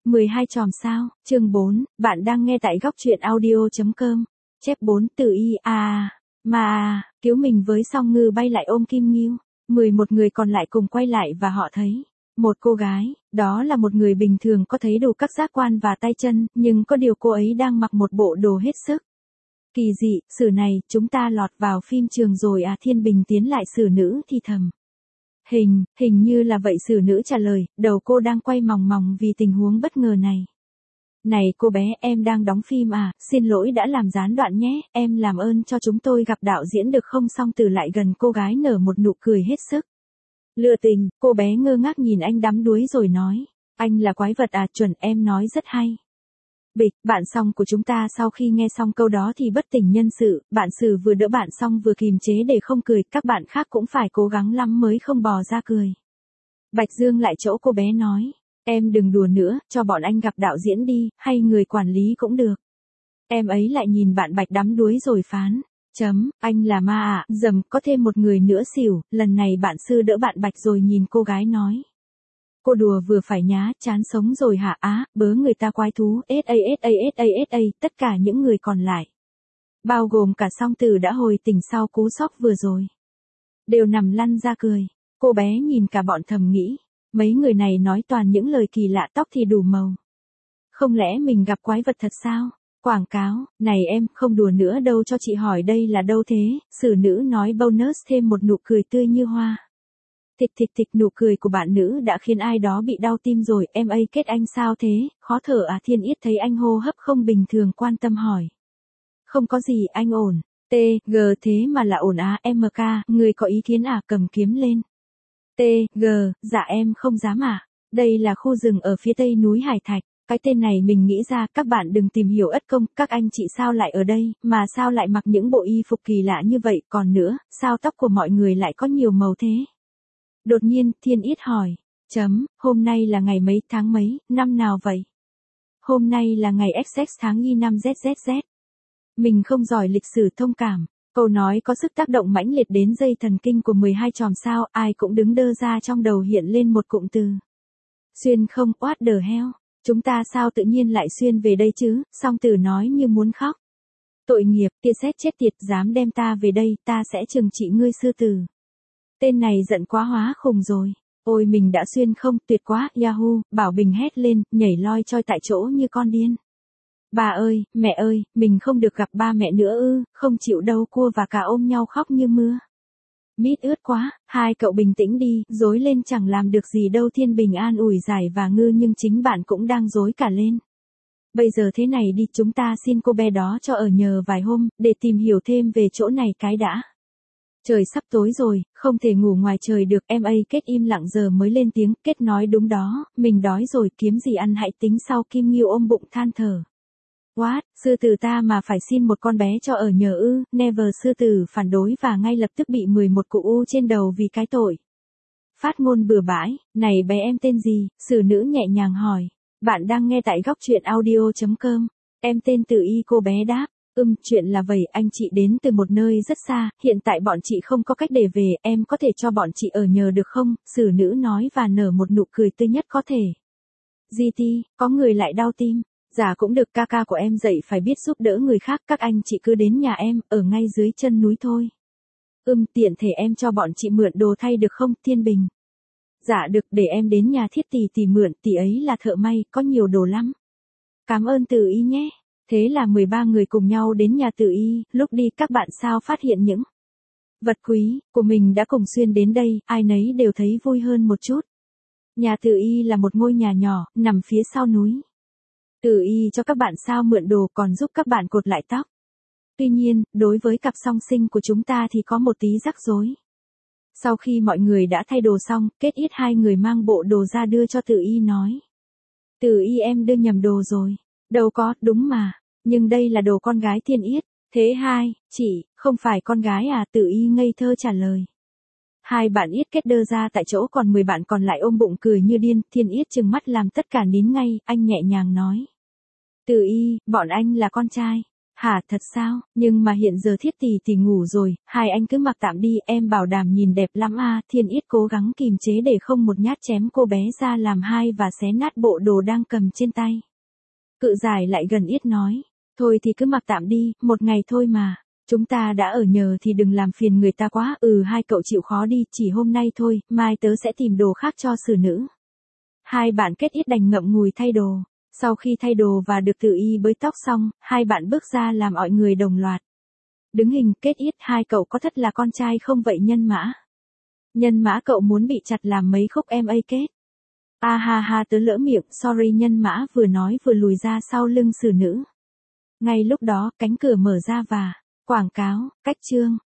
12 chòm sao, chương 4, bạn đang nghe tại góc truyện audio.com. Chép 4 từ y mà cứu mình với song ngư bay lại ôm Kim Ngưu. 11 người còn lại cùng quay lại và họ thấy một cô gái, đó là một người bình thường có thấy đủ các giác quan và tay chân, nhưng có điều cô ấy đang mặc một bộ đồ hết sức kỳ dị. Sử này, chúng ta lọt vào phim trường rồi à? Thiên Bình tiến lại sử nữ thì thầm. Hình như là vậy, sử nữ trả lời, đầu cô đang quay mòng mòng vì tình huống bất ngờ này. Này cô bé, em đang đóng phim à, xin lỗi đã làm gián đoạn nhé, em làm ơn cho chúng tôi gặp đạo diễn được không? Song Từ lại gần cô gái nở một nụ cười hết sức lừa tình. Cô bé ngơ ngác nhìn anh đắm đuối rồi nói, anh là quái vật à? Chuẩn, em nói rất hay. Bịch, bạn Song của chúng ta sau khi nghe xong câu đó thì bất tỉnh nhân sự, bạn Sử vừa đỡ bạn Song vừa kìm chế để không cười, các bạn khác cũng phải cố gắng lắm mới không bò ra cười. Bạch Dương lại chỗ cô bé nói, em đừng đùa nữa, cho bọn anh gặp đạo diễn đi, hay người quản lý cũng được. Em ấy lại nhìn bạn Bạch đắm đuối rồi phán, anh là ma à? Dầm, có thêm một người nữa xỉu. Lần này bạn Sư đỡ bạn Bạch rồi nhìn cô gái nói, cô đùa vừa phải nhá, chán sống rồi hả? Á, bớ người ta quái thú. sa. Tất cả những người còn lại, bao gồm cả Song Từ đã hồi tỉnh sau cú sốc vừa rồi, đều nằm lăn ra cười. Cô bé nhìn cả bọn thầm nghĩ, mấy người này nói toàn những lời kỳ lạ, tóc thì đủ màu. Không lẽ mình gặp quái vật thật sao? Quảng cáo, này em, không đùa nữa đâu, cho chị hỏi đây là đâu thế? Sử nữ nói bonus, thêm một nụ cười tươi như hoa. Thịch, nụ cười của bạn nữ đã khiến ai đó bị đau tim rồi. Em ấy kết anh sao thế, khó thở à? Thiên Yết thấy anh hô hấp không bình thường quan tâm hỏi. Không có gì, anh ổn. G thế mà là ổn à? MK, người có ý kiến à? Cầm kiếm lên. G, dạ em không dám à. Đây là khu rừng ở phía tây núi Hải Thạch. Cái tên này mình nghĩ ra, các bạn đừng tìm hiểu ất công, các anh chị sao lại ở đây, mà sao lại mặc những bộ y phục kỳ lạ như vậy, còn nữa, sao tóc của mọi người lại có nhiều màu thế? Đột nhiên, Thiên Yết hỏi, hôm nay là ngày mấy, tháng mấy, năm nào vậy? Hôm nay là ngày XX tháng Y năm ZZZ. Mình không giỏi lịch sử, thông cảm. Câu nói có sức tác động mãnh liệt đến dây thần kinh của 12 chòm sao, ai cũng đứng đơ ra, trong đầu hiện lên một cụm từ. Xuyên không, what the hell? Chúng ta sao tự nhiên lại xuyên về đây chứ? Song Từ nói như muốn khóc. Tội nghiệp, tia sét chết tiệt, dám đem ta về đây, ta sẽ trừng trị ngươi sư tử. Tên này giận quá hóa khùng rồi. Ôi mình đã xuyên không, tuyệt quá, Yahoo, Bảo Bình hét lên, nhảy loi choi tại chỗ như con điên. Bà ơi, mẹ ơi, mình không được gặp ba mẹ nữa ư? Không chịu đâu. Cua và Cá ôm nhau khóc như mưa. Mít ướt quá, hai cậu bình tĩnh đi, rối lên chẳng làm được gì đâu. Thiên Bình an ủi Giải và Ngư, nhưng chính bạn cũng đang rối cả lên. Bây giờ thế này đi, chúng ta xin cô bé đó cho ở nhờ vài hôm, để tìm hiểu thêm về chỗ này cái đã. Trời sắp tối rồi, không thể ngủ ngoài trời được. Em ấy Kết im lặng giờ mới lên tiếng. Kết nói đúng đó, mình đói rồi, kiếm gì ăn hãy tính sau. Kim Ngưu ôm bụng than thở. What, sư tử ta mà phải xin một con bé cho ở nhờ ư? Never. Sư tử phản đối và ngay lập tức bị 11 cụ u trên đầu vì cái tội phát ngôn bừa bãi. Này bé, em tên gì? Sử nữ nhẹ nhàng hỏi. Bạn đang nghe tại góc truyện audio.com. Em tên Từ Y. Cô bé đáp. Chuyện là vậy, anh chị đến từ một nơi rất xa, hiện tại bọn chị không có cách để về, em có thể cho bọn chị ở nhờ được không? Sử nữ nói và nở một nụ cười tươi nhất có thể. GT, có người lại đau tim. Dạ cũng được, ca ca của em dậy phải biết giúp đỡ người khác, các anh chị cứ đến nhà em, ở ngay dưới chân núi thôi. Tiện thể em cho bọn chị mượn đồ thay được không? Thiên Bình. Dạ được, để em đến nhà Thiết tỷ mượn, tỷ ấy là thợ may, có nhiều đồ lắm. Cảm ơn Từ Y nhé. Thế là 13 người cùng nhau đến nhà Từ Y, lúc đi các bạn sao phát hiện những vật quý của mình đã cùng xuyên đến đây, ai nấy đều thấy vui hơn một chút. Nhà Từ Y là một ngôi nhà nhỏ, nằm phía sau núi. Từ Y cho các bạn sao mượn đồ, còn giúp các bạn cột lại tóc. Tuy nhiên, đối với cặp song sinh của chúng ta thì có một tí rắc rối. Sau khi mọi người đã thay đồ xong, Kết ít hai người mang bộ đồ ra đưa cho Từ Y nói. Từ Y, em đưa nhầm đồ rồi. Đâu có, đúng mà. Nhưng đây là đồ con gái Thiên Yết. Thế hai, chị, không phải con gái à? Từ Y ngây thơ trả lời. Hai bạn Yết Kết đơ ra tại chỗ, còn 10 bạn còn lại ôm bụng cười như điên. Thiên Yết trừng mắt làm tất cả nín ngay, anh nhẹ nhàng nói. Từ Y, bọn anh là con trai. Hả thật sao, nhưng mà hiện giờ Thiết tỷ ngủ rồi, hai anh cứ mặc tạm đi, em bảo đảm nhìn đẹp lắm à. Thiên Yết cố gắng kìm chế để không một nhát chém cô bé ra làm hai và xé nát bộ đồ đang cầm trên tay. Cự giải lại gần Yết nói, thôi thì cứ mặc tạm đi, một ngày thôi mà. Chúng ta đã ở nhờ thì đừng làm phiền người ta quá. Hai cậu chịu khó đi, chỉ hôm nay thôi, mai tớ sẽ tìm đồ khác cho xử nữ. Hai bạn Kết Yết đành ngậm ngùi thay đồ. Sau khi thay đồ và được tự y bới tóc xong, hai bạn bước ra làm mọi người đồng loạt. Đứng hình. Kết Yết, hai cậu có thật là con trai không vậy Nhân Mã? Nhân Mã, cậu muốn bị chặt làm mấy khúc em ấy Kết? A ha ha, tớ lỡ miệng, sorry. Nhân Mã vừa nói vừa lùi ra sau lưng xử nữ. Ngay lúc đó, cánh cửa mở ra và quảng cáo, cách chương.